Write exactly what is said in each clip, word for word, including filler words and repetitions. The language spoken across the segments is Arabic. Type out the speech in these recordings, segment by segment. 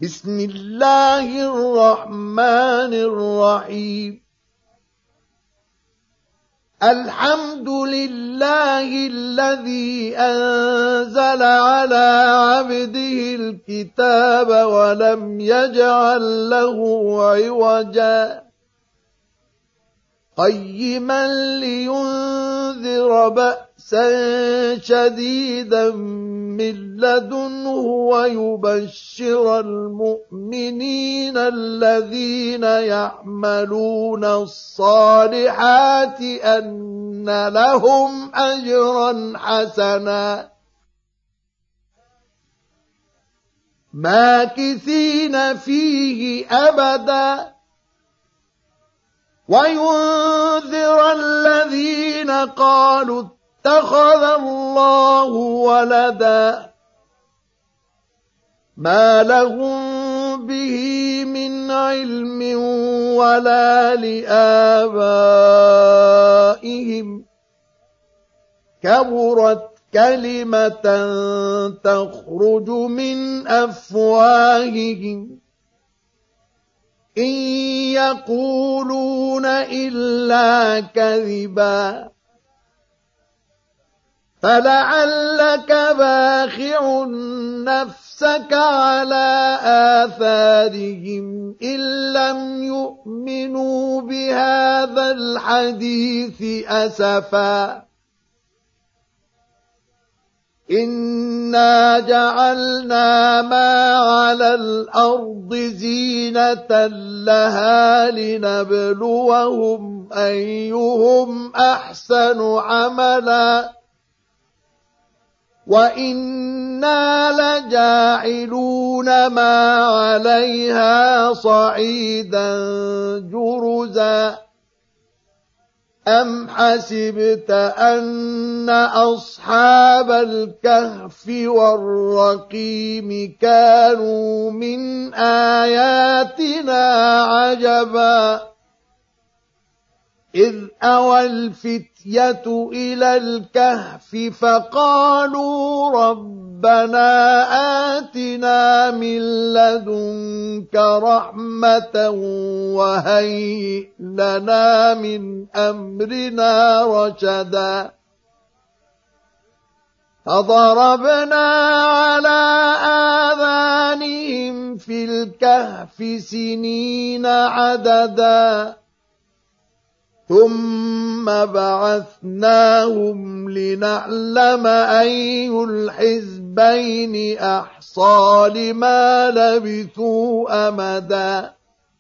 بسم الله الرحمن الرحيم الحمد لله الذي أنزل على عبده الكتاب ولم يجعل له عوجا قيما لينذر بأسا شديدا من لدنه ويبشر المؤمنين الذين يعملون الصالحات أن لهم أجرا حسنا ماكثين فيه أبدا وينذر الذين قالوا اتخذ الله ولدا ما لهم به من علم ولا لآبائهم كبرت كلمة تخرج من أفواههم إن يقولون إلا كذبا فلعلك باخع نفسك على آثارهم إن لم يؤمنوا بهذا الحديث أسفا إنا جعلنا ما على الأرض زينة لها لنبلوهم أيهم أحسن عملا وإنا لجاعلون ما عليها صعيدا جرزا أم حسبت أن أصحاب الكهف والرقيم كانوا من آياتنا عجبا إذ أوى الفتية إلى الكهف فقالوا ربنا آتنا من لدنك رحمة وهيئ لنا من أمرنا رشدا فضربنا على آذانهم في الكهف سنين عددا ثم بعثناهم لنعلم أي الحزبين أحصى لما لبثوا أمدا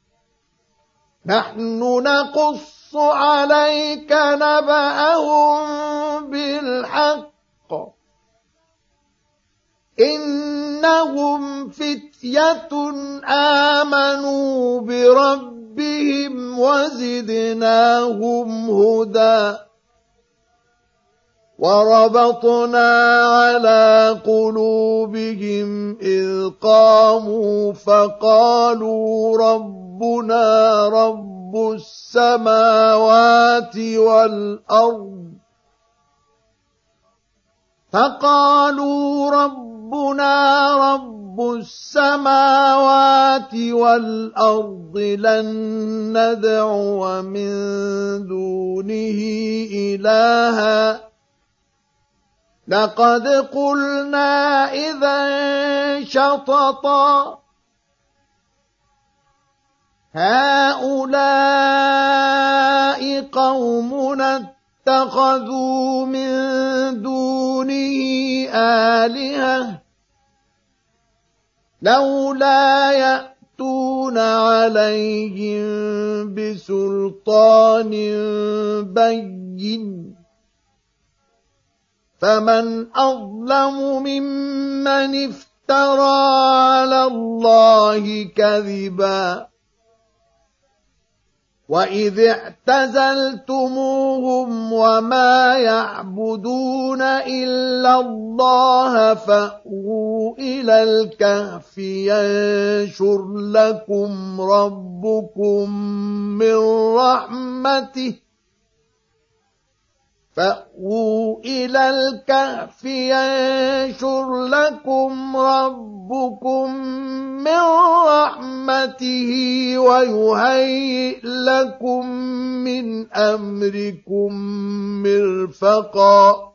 نحن نقص عليك نبأهم بالحق إنهم فتية آمنوا بربهم بهم وزدناهم هدى وربطنا على قلوبهم إذ قاموا فقالوا ربنا رب السماوات والأرض فقالوا ربنا رب السماوات والأرض لن ندعو من دونه إلها لقد قلنا إذا شططا هؤلاء قومنا اتخذوا من دونه آلهة لولا يأتون عليهم بسلطان بين فمن أظلم ممن افترى على الله كذبا وإذ اعتزلتموهم وما يعبدون إلا الله فأووا إلى الكهف ينشر لكم ربكم من رحمته فأووا إلى الكهف ينشر لكم ربكم من رحمته ويهيئ لكم من أمركم مرفقا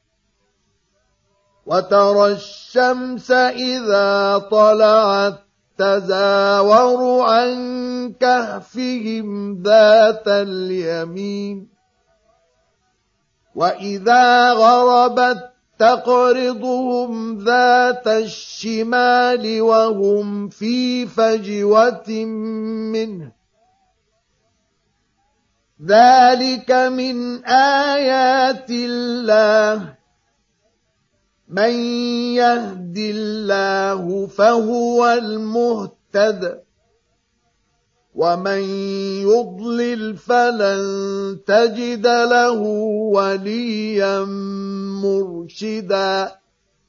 وترى الشمس إذا طلعت تزاور عن كهفهم ذات اليمين وإذا غربت تقرضهم ذات الشمال وهم في فجوة منه ذلك من آيات الله من يهد الله فهو المهتد ومن يضلل فلن تجد له وليا مرشدا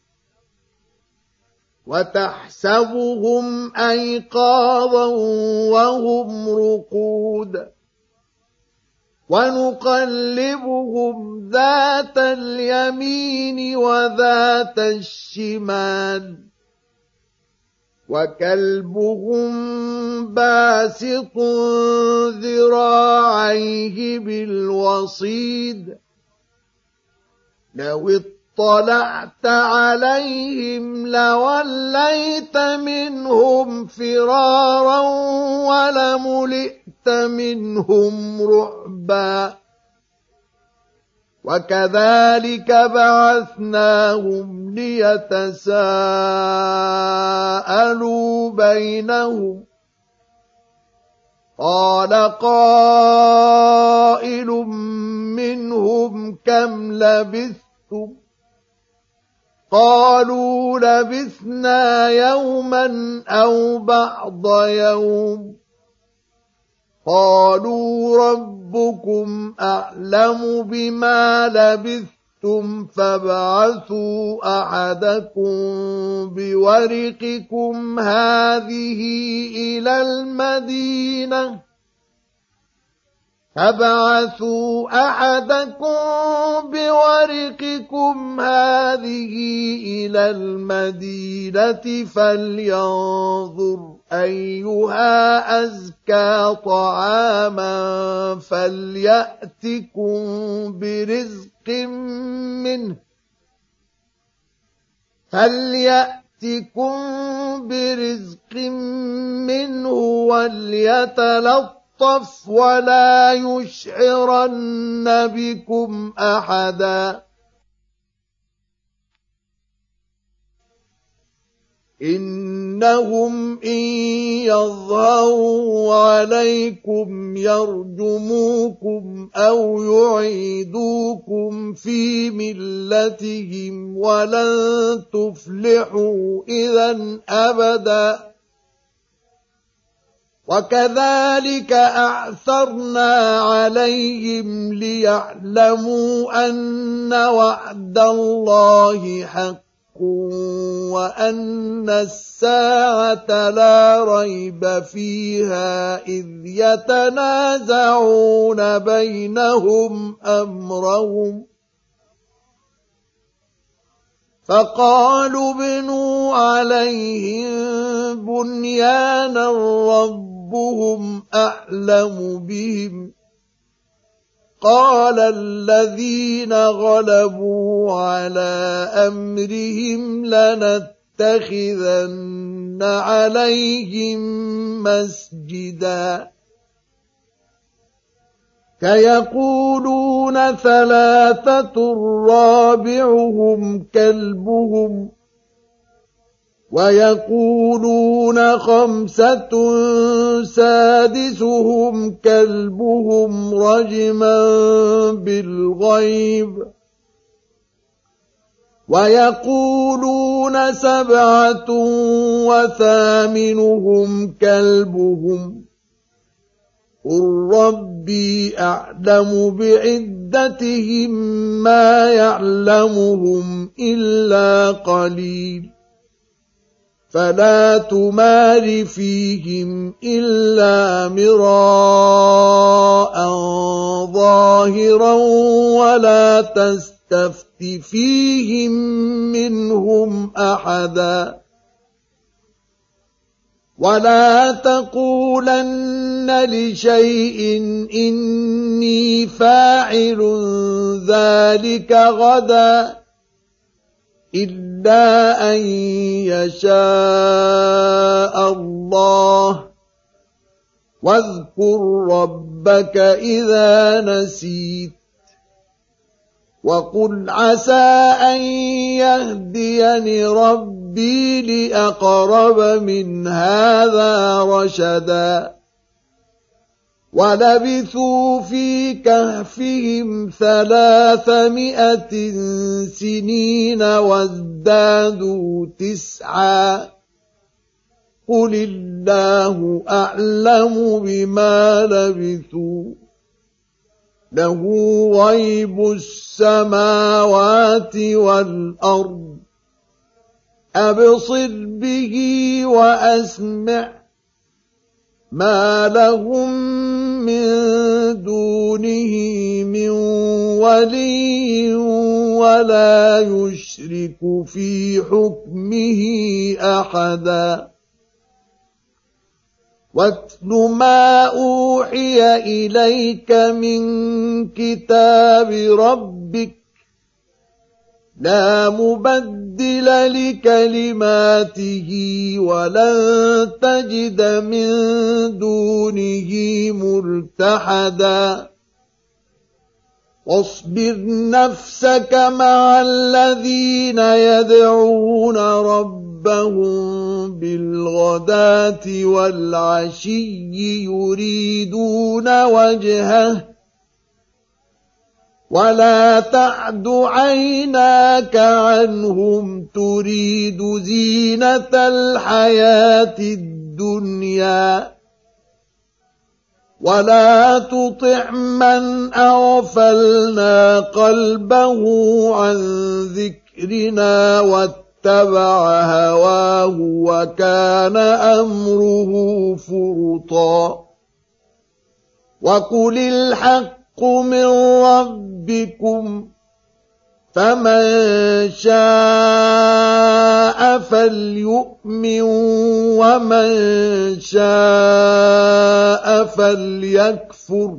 وتحسبهم أيقاظا وهم رقود ونقلبهم ذات اليمين وذات الشمال وكلبهم باسط ذراعيه بالوصيد لو اطلعت عليهم لوليت منهم فرارا ولملئت منهم رعبا وكذلك بعثناهم ليتساءلوا بينهم قال قائل منهم كم لبثتم قالوا لبثنا يوما أو بعض يوم قالوا ربكم أعلم بما لبثتم فابعثوا أحدكم بورقكم هذه إلى المدينة فابعثوا أحدكم بورقكم هذه إلى المدينة فلينظر أيها أزكى طعاما فليأتكم برزق منه فليأتكم برزق منه وليتلطف ولا يشعرن بكم أحدا إنهم إن يظهروا عليكم يرجموكم أو يعيدوكم في ملتهم ولن تفلحوا إذا أبدا وكذلك أعثرنا عليهم ليعلموا أن وعد الله حق وأن الساعة لا ريب فيها إذ يتنازعون بينهم أمرهم فقالوا ابنوا عليهم بنيانا ربهم أعلم بهم قال الذين غلبوا على أمرهم لنتخذن عليهم مسجدا كيقولون ثلاثة رابعهم كلبهم ويقولون خمسة سادسهم كلبهم رجما بالغيب ويقولون سبعة وثامنهم كلبهم قل ربي أعلم بعدتهم ما يعلمهم إلا قليل فلا تمار فيهم إلا مراء ظاهرا ولا تستفت فيهم منهم أحدا ولا تقولن لشيء إني فاعل ذلك غدا إلا أن يشاء الله واذكر ربك إذا نسيت وقل عسى أن يهديني ربي لأقرب من هذا رشدا ولبثوا في كهفهم ثلاثمائة سنين وازدادوا تسعا قل الله أعلم بما لبثوا له غيب السماوات والأرض أبصر به وأسمع ما لهم من دونه من ولي ولا يشرك في حكمه أحدا واتل ما أوحي إليك من كتاب ربك لا مبدل لكلماته ولن تجد من دونه ملتحدا واصبر نفسك مع الذين يدعون ربهم بالغداة والعشي يريدون وجهه ولا تعد عيناك عنهم تريد زينة الحياة الدنيا ولا تطع من أغفلنا قلبه عن ذكرنا واتبع هواه وكان أمره فرطا وقل الحق من ربكم فمن شاء فليؤمن ومن شاء فليكفر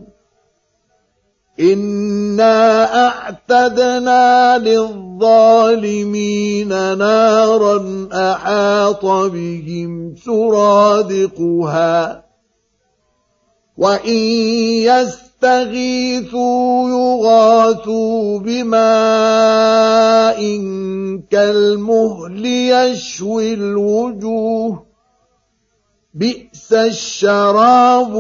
إنا أعتدنا للظالمين نارا أحاط بهم سرادقها وإن يستغيثوا يغاثوا بماء كالمهل يشوي الوجوه بئس الشراب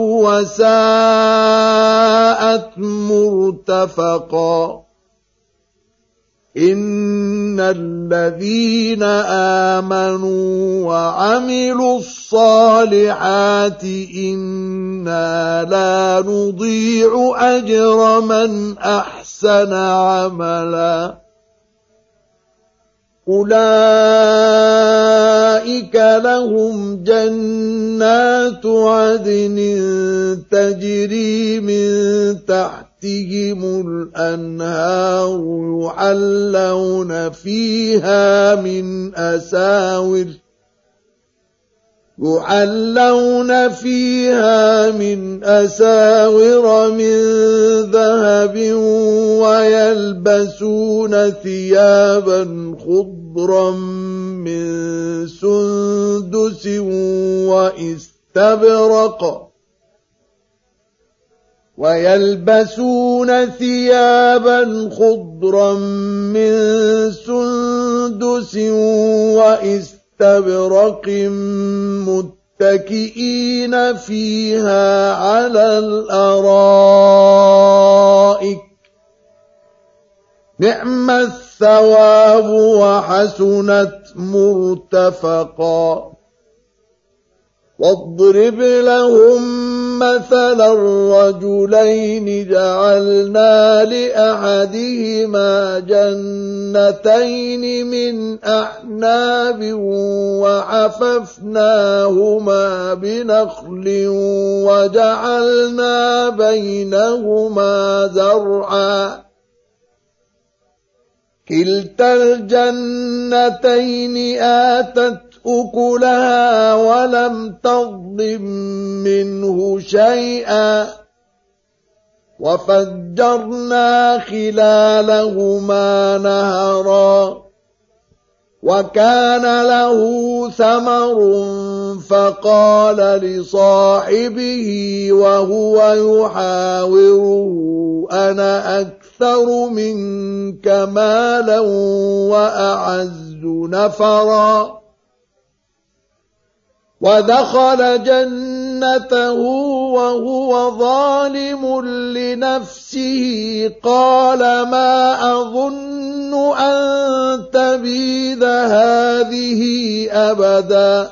وساءت مرتفقا إن الذين آمنوا وعملوا الصالحات إنا لا نضيع أجر من أحسن عملا أولئك لهم جنات عدن تجري من تحتهم الأنهار يحلون فيها من أساور يحلون فيها من أساور من ذهب ويلبسون ثيابا خضرا من سندس واستبرق ويلبسون ثيابا خضرا من سندس واستبرق استبرق متكئين فيها على الأرائك نعم الثواب وحسنت مرتفقا واضرب لهم مثلا الرجلين جعلنا لأحدهما جنتين من أعناب وحففناهما بنخل وجعلنا بينهما زرعا كلتا الجنتين آتت أكلها ولم تظلم منه شيئا وفجرنا خلالهما نهرا وكان له ثمر فقال لصاحبه وهو يحاوره أنا أكثر منك مالا وأعز نفرا ودخل جنته وهو ظالم لنفسه قال ما أظن أن تبيد هذه أبدا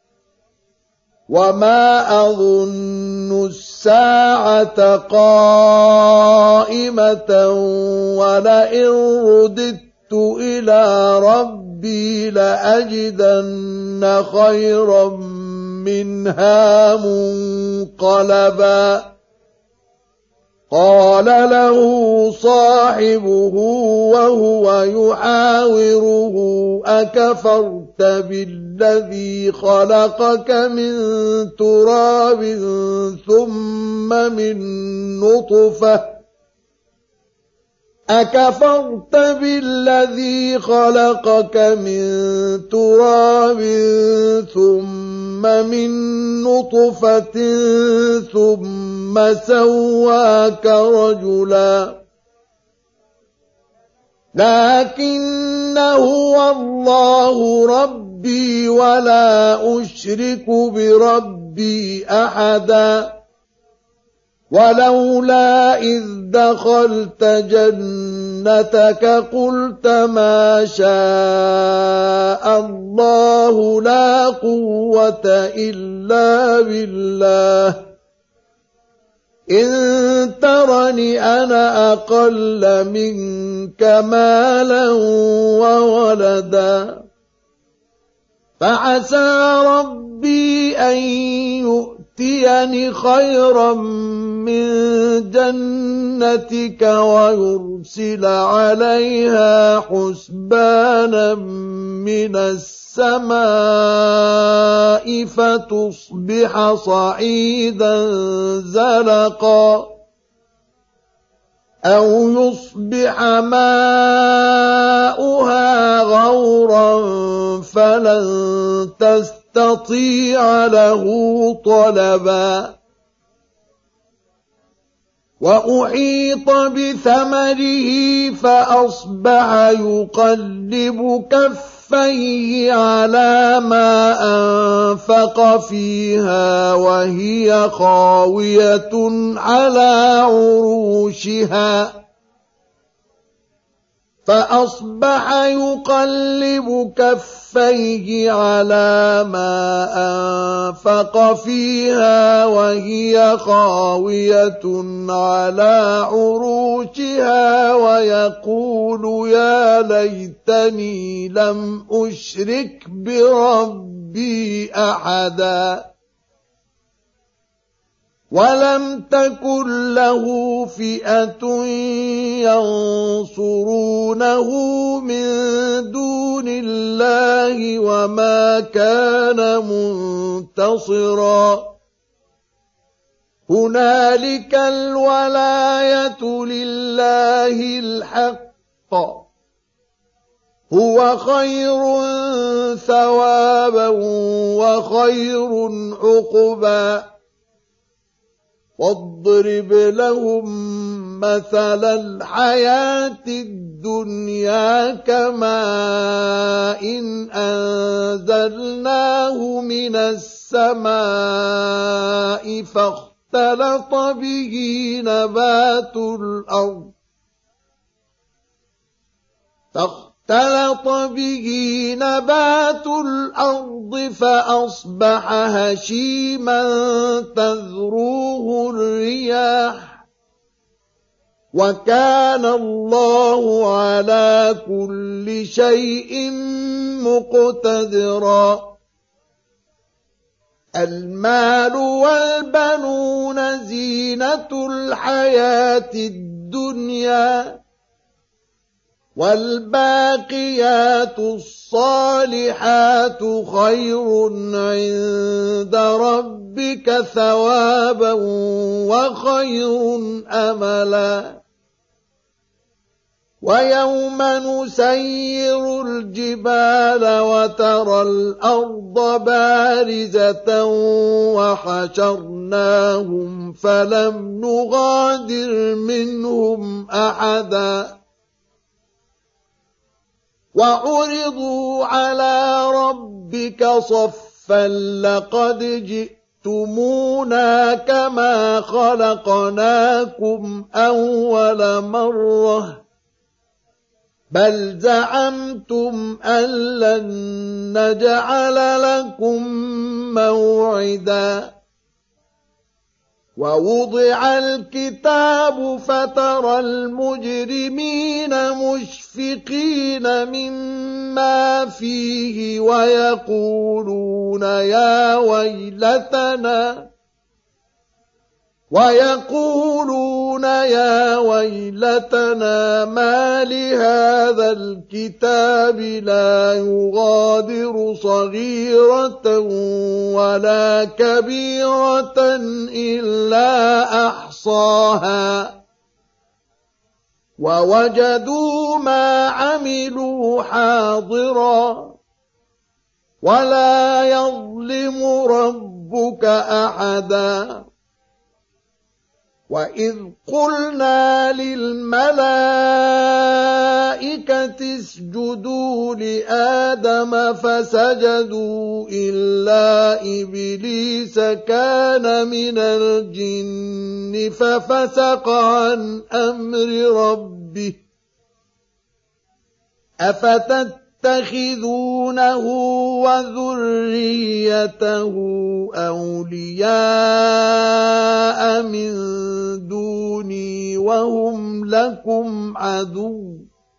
وما أظن الساعة قائمة ولئن رددت إلى ربي لأجدن خيرا منها منقلبا قال له صاحبه وهو يحاوره أكفرت بالذي خلقك من تراب ثم من نطفة أكفرت بالذي خلقك من تراب ثم من نطفة ثم سواك رجلا لكن هو الله ربي ولا أشرك بربي أحدا ولولا إذ دخلت جنتك قلت ما شاء الله لا قوة إلا بالله إن ترني أنا أقل منك مالا وولدا فعسى ربي أن يؤتيني خيرا من جنتك ويرسل عليها حسبانا من السماء فتصبح صعيدا زلقا أو يصبح ماؤها غورا فلن تستطيع له طلبا وأحيط بثمره فأصبح يقلب كفيه على ما أنفق فيها وهي خاوية على عروشها فأصبح يقلب كفيه على ما أنفق فيها وهي خاوية على عروشها ويقول يا ليتني لم أشرك بربي أحدا ولم تكن له فئة ينصرونه من دون الله وما كان منتصرا هنالك الولاية لله الحق هو خير ثوابا وخير عقبا واضرب لهم مثل الحياة الدنيا كماء إن أنزلناه من السماء فاختلط به نبات الأرض فاختلط به نبات الأرض فأصبح هشيما تذروه الرياح وكان الله على كل شيء مقتدرا المال والبنون زينة الحياة الدنيا والباقيات الصالحات خير عند ربك ثوابا وخير أملا ويوم نسير الجبال وترى الأرض بارزة وحشرناهم فلم نغادر منهم أحدا وعرضوا على ربك صفا لقد جئتمونا كما خلقناكم أول مرة بل زعمتم أن لن نجعل لكم موعدا ووضع الكتاب فترى المجرمين مشفقين مما فيه ويقولون يا ويلتنا ويقولون يا ويلتنا ما لهذا الكتاب لا يغادر صغيرة ولا كبيرة إلا أحصاها ووجدوا ما عملوا حاضرا ولا يظلم ربك أحدا وإذ قلنا للملائكة اسجدوا لآدم فسجدوا إلا إبليس كان من الجن ففسق عن أمر ربه أفتتخذونه وذريته أولياء من دوني وهم لكم عدو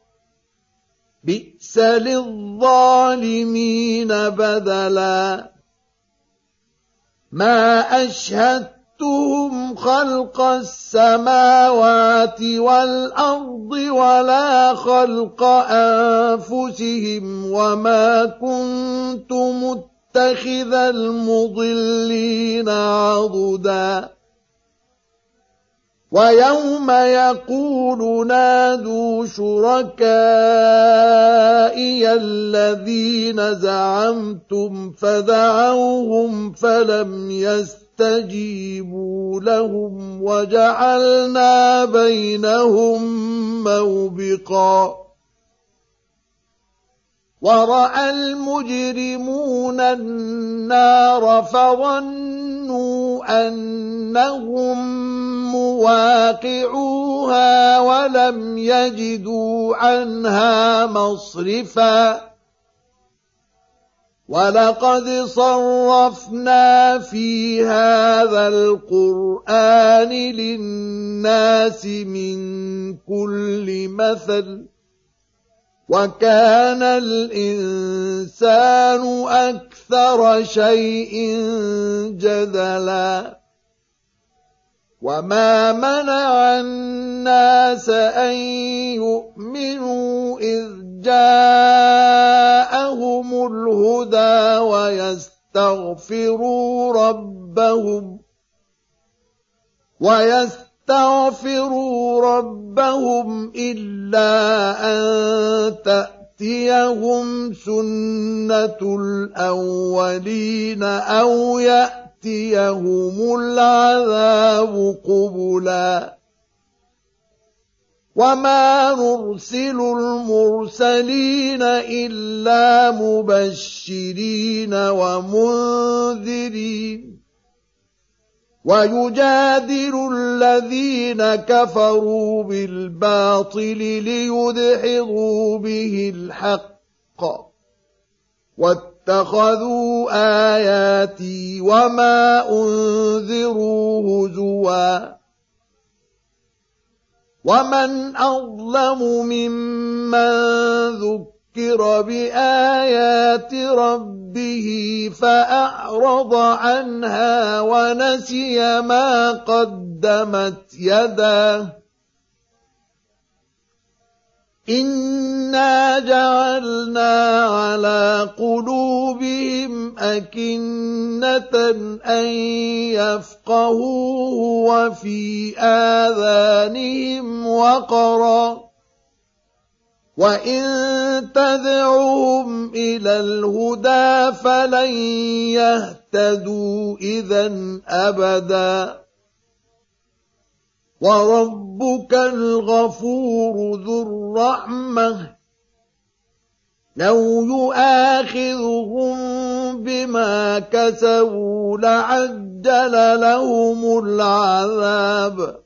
بئس للظالمين بدلا ما أشهدتهم خلق السماوات والأرض ولا خلق أنفسهم وما كنت متخذ المضلين عضدا ويوم يقول نادوا شركائي الذين زعمتم فدعوهم فلم يستجيبوا لهم وجعلنا بينهم موبقا ورأى المجرمون النار فظنوا أنهم مواقعوها ولم يجدوا عنها مصرفا ولقد صرفنا في هذا القرآن للناس من كل مثل وكان الإنسان أكثر شيء جدلا وما منع الناس أن يؤمنوا إذ جاءهم الهدى ويستغفروا ربهم ويستغفروا استغفروا ربهم إلا أن تأتيهم سنة الأولين أو يأتيهم العذاب قبلا وما نرسل المرسلين إلا مبشرين ومنذرين ويجادل الذين كفروا بالباطل ليدحضوا به الحق واتخذوا آياتي وما أنذروا هزوا ومن أظلم ممن ذكر ذكر بآيات ربه فأعرض عنها ونسي ما قدمت يداه إنا جعلنا على قلوبهم أكنة أن يفقهوه وفي آذانهم وقرا وإن تدعوهم إلى الهدى فلن يهتدوا إذا أبدا وربك الغفور ذو الرحمة لو يؤاخذهم بما كسبوا لعجل لهم العذاب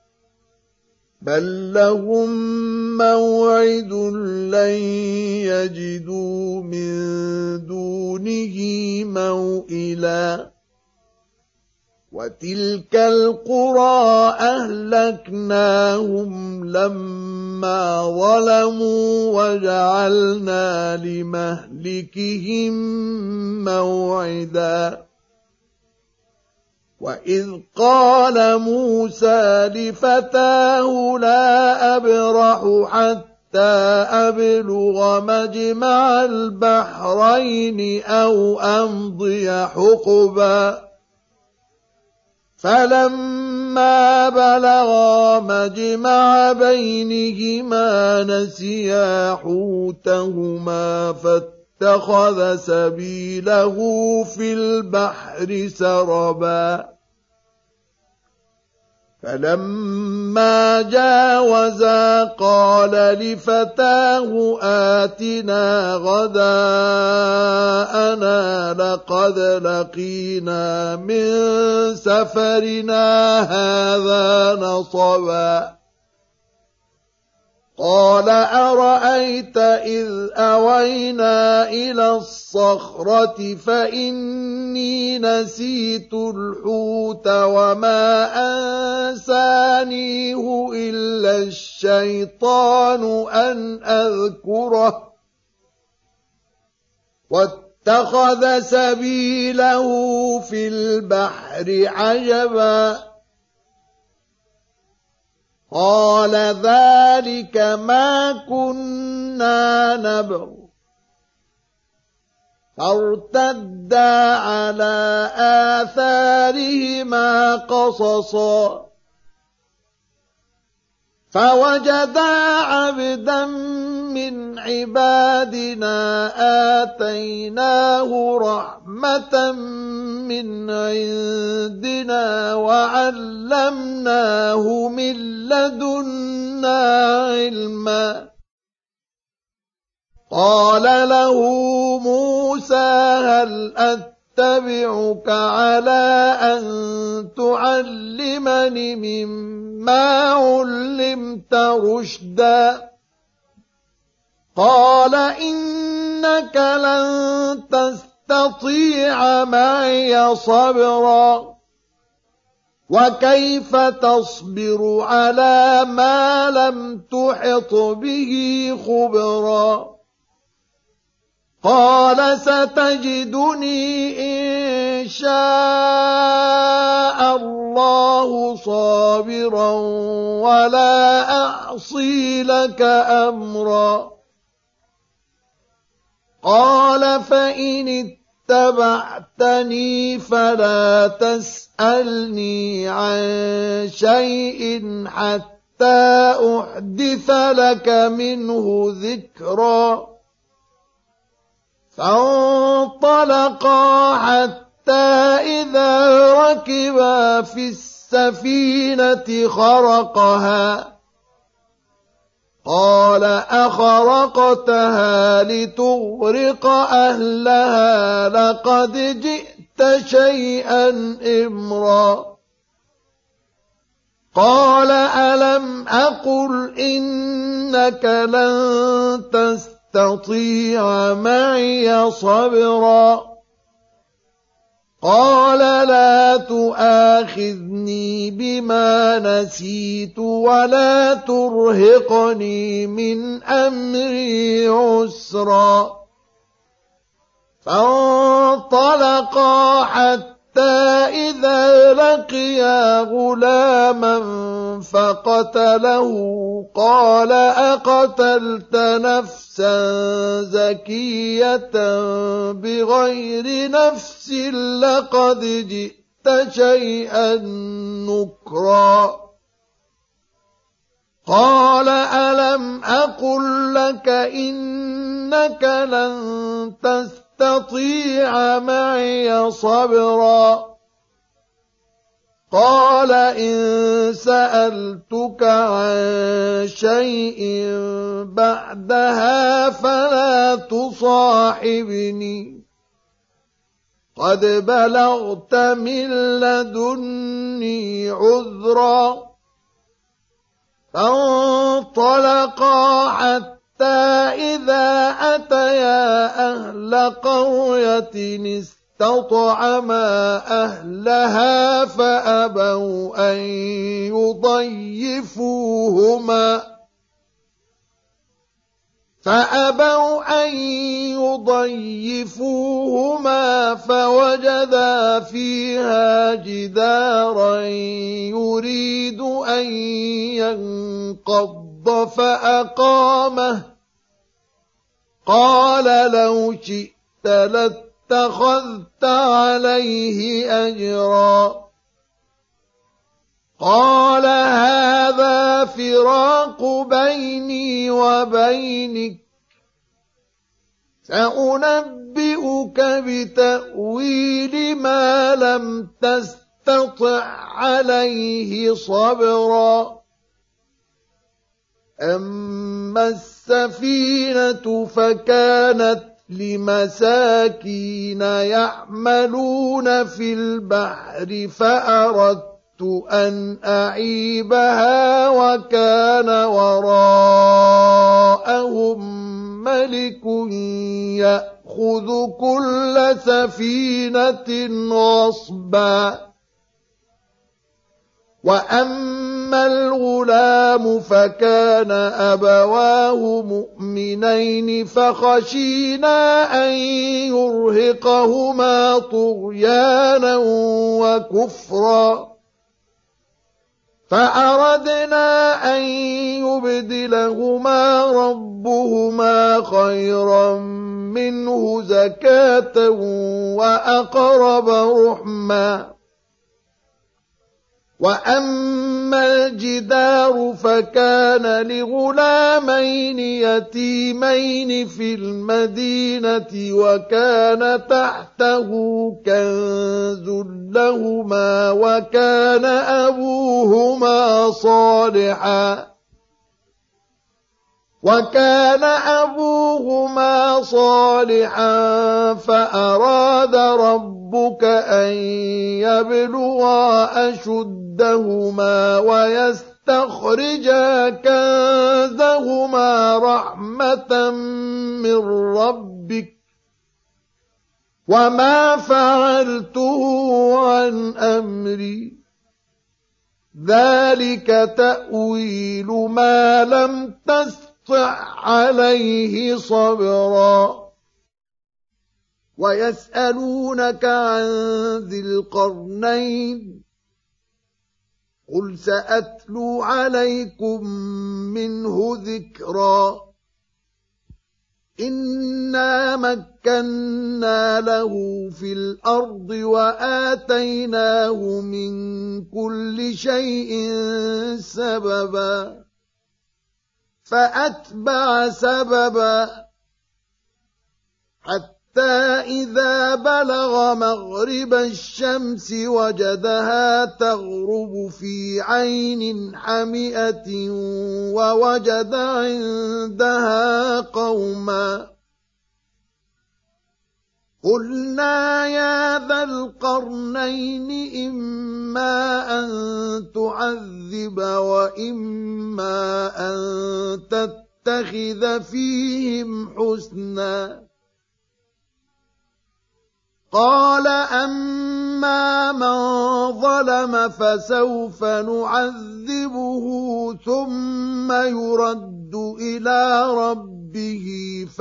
بل لهم موعد لن يجدوا من دونه موئلا وتلك القرى أهلكناهم لما ظلموا وجعلنا لمهلكهم موعدا وإذ قال موسى لفتاه لا أبرح حتى أبلغ مجمع البحرين أو أمضي حقبا فلما بلغا مجمع بينهما نسيا حوتهما فاتخذ سبيله في البحر سربا فلما جاوزا قال لفتاه آتنا غداءنا لقد لقينا من سفرنا هذا نصبا قال أرأيت إذ أوينا إلى الصخرة فإني نسيت الحوت وما أنسانيه إلا الشيطان أن أذكره واتخذ سبيله في البحر عجبا قال ذلك ما كنا نبغ فارتدا على آثارهما قصصا فوجدا عبدا من عبادنا آتيناه رحمة من عندنا وعلمناه من لدنا علما قال له موسى هل أتبعك على أن تعلمني مما علمت رشدا قال إنك لن تستطيع معي صبرا وكيف تصبر على ما لم تحط به خبرا قال ستجدني إن شاء الله صابرا ولا أعصي لك أمرا قال فإن اتبعتني فلا تسألني عن شيء حتى أحدث لك منه ذكرا فانطلقا حتى إذا ركبا في السفينة خرقها قال أخرقتها لتغرق أهلها لقد جئت شيئا إمرا قال ألم أقل إنك لن تستطيع معي صبرا قال لا تؤاخذني بما نسيت ولا ترهقني من أمري عسرا فانطلقا حتى إذا لقيا غلاما فقتله قال أقتلت نفسا زكية بغير نفس لقد جئت شيئا نكرا قال ألم أقل لك إنك لن تستطيع معي صبرا قال إن سألتك عن شيء بعدها فلا تصاحبني قد بلغت من لدني عذرا فانطلقا حتى إذا أتيا أهل قرية استطعما أهلها فأبوا أن يضيفوهما فأبوا أن يضيفوهما فوجدا فيها جدارا يريد أن ينقض فأقامه قال لو شئت لاتخذت عليه أجرا قال هذا فراق بيني وبينك سأنبئك بتأويل ما لم تستطع عليه صبرا أما السفينة فكانت لمساكين يعملون في البحر فأردت أن أعيبها وكان وراءهم ملك يأخذ كل سفينة غصبا وأما الغلام فكان أبواه مؤمنين فخشينا أن يرهقهما طغيانا وكفرا فأردنا أن يبدلهما ربهما خيرا منه زكاة وأقرب رحما وأما الجدار فكان لغلامين يتيمين في المدينة وكان تحته كنز لهما وكان أبوهما صالحا وكان أبوهما صالحا فأراد ربك أن يبلغا أشدهما ويستخرجا كنزهما رحمة من ربك وما فعلته عن أمري ذلك تأويل ما لم تستطع عليه صبرا ويسألونك عن ذي القرنين قل سأتلو عليكم منه ذكرا إنا مكنا له في الأرض وآتيناه من كل شيء سببا فأتبع سببا حتى إذا بلغ مغرب الشمس وجدها تغرب في عين حمئة ووجد عندها قوما قلنا يا ذا القرنين إما أن تعذب وإما أن تتخذ فيهم حسنا قال أما من ظلم فسوف نعذبه ثم يرد إلى ربه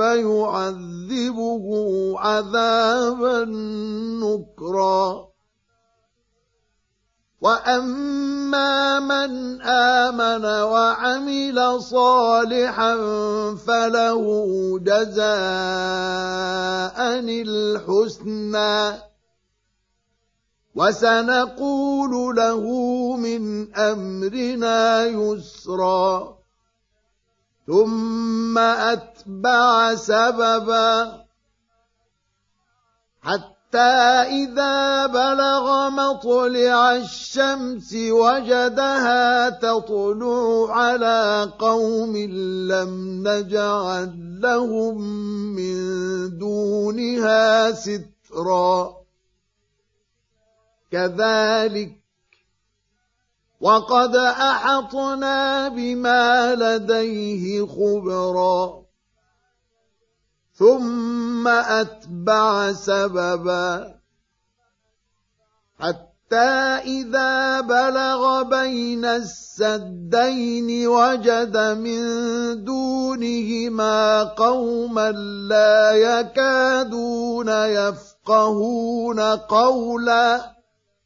فيعذبه عذابا نكرا وأما من آمن وعمل صالحا فله جزاء الحسنى وسنقول له من أمرنا يسرا ثم أتبع سببا حتى إذا بلغ مطلع الشمس وجدها تطلع على قوم لم نجعل لهم من دونها سترا كذلك وقد أحطنا بما لديه خبرا ثم أتبع سببا حتى إذا بلغ بين السدين وجد من دونهما قوما لا يكادون يفقهون قولا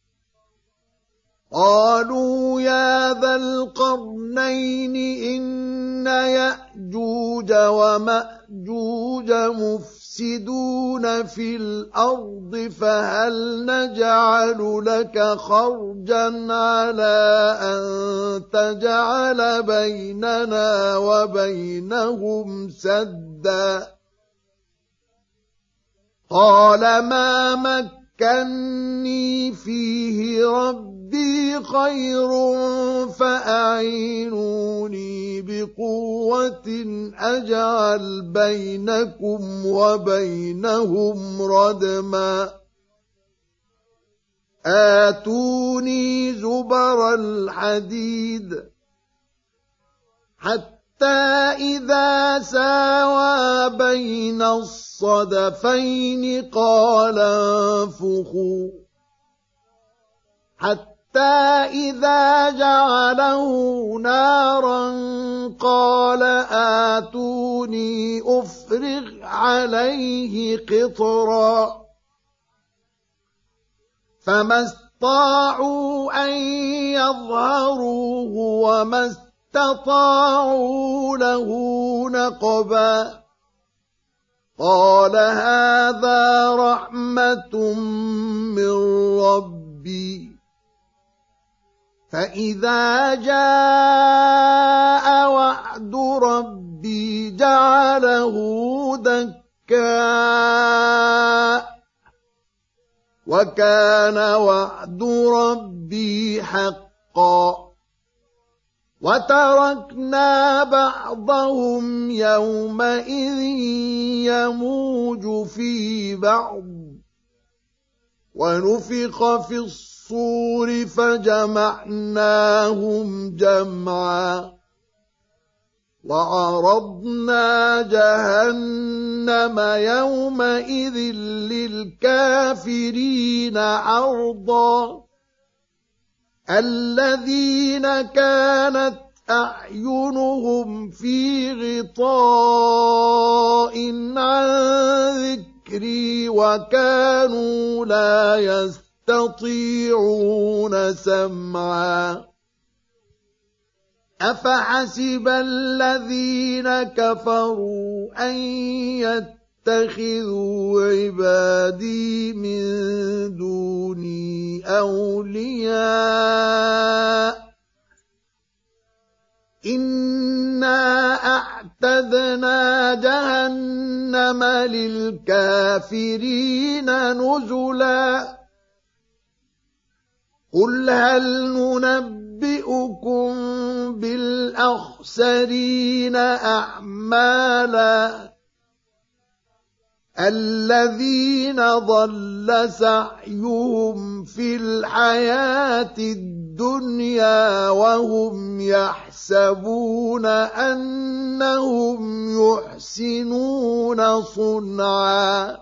قالوا يا ذا القرنين إن يأجوج ومأجوج مفسدون في الأرض فهل نجعل لك خرجا على أن تجعل بيننا وبينهم سدا قال ما مكني فيه ربي خير فأعينوني بقوة أجعل بينكم وبينهم ردما آتوني زبر الحديد حتى إذا ساوى بين الصدفين قال انفخوا حتى إذا جعله نارا قال آتوني أفرغ عليه قطرا فما استطاعوا أن يظهروه وما استطاعوا له نقبا قال هذا رحمة من ربي فإذا جاء وعد ربي جعله دكا وكان وعد ربي حقا وتركنا بعضهم يومئذ يموج في بعض ونفخ في الصور فجمعناهم جمعا وعرضنا جهنم يومئذ للكافرين عرضا الذين كانت أعينهم في غطاء عن ذكري وكانوا لا يستطيعون سمعا أفحسب الذين كفروا أن يتخذوا عبادي من دوني أولياء إنا أعتدنا جهنم للكافرين نزلا قل هل ننبئكم بالأخسرين أعمالا الذين ضل سعيهم في الحياة الدنيا وهم يحسبون أنهم يحسنون صنعا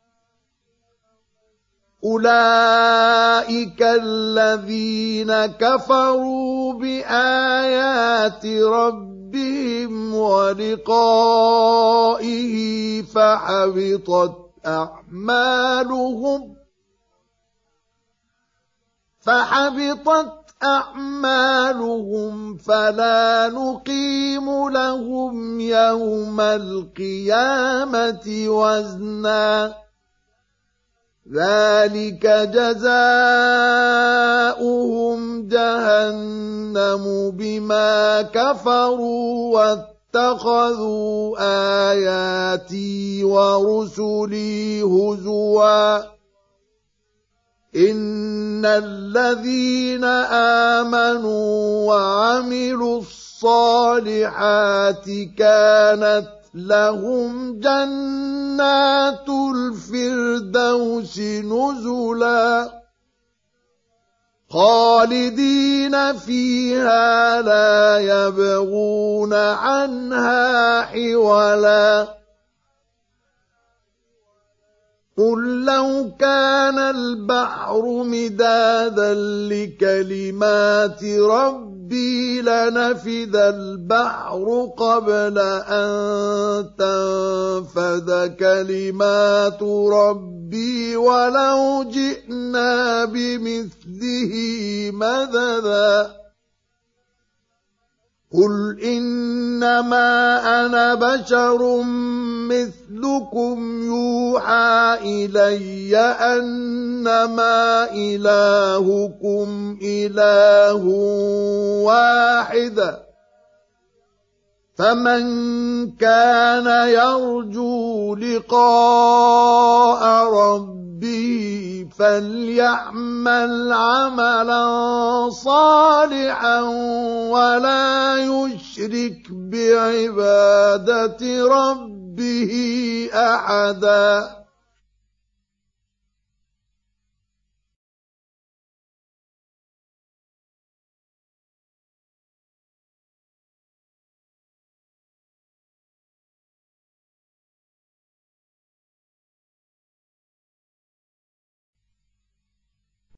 أولئك الذين كفروا بآيات ربهم ولقائه فحبطت أعمالهم فحبطت أعمالهم فلا نقيم لهم يوم القيامة وزنا ذلك جزاؤهم جهنم بما كفروا واتخذوا آياتي ورسلي هزوا إن الذين آمنوا وعملوا الصالحات كانت لهم جنات الفردوس نزلا خالدين فيها لا يبغون عنها حولا قل لو كان البحر مدادا لكلمات ربي لنفد البحر قبل أن تنفد كلمات ربي ولو جئنا بمثله مددا قل إنما أنا بشر مثلكم يوحى إلي أنما إلهكم إله واحد فمن كان يرجو لقاء ربه فليعمل عملا صالحا ولا يشرك بعبادة ربه أحدا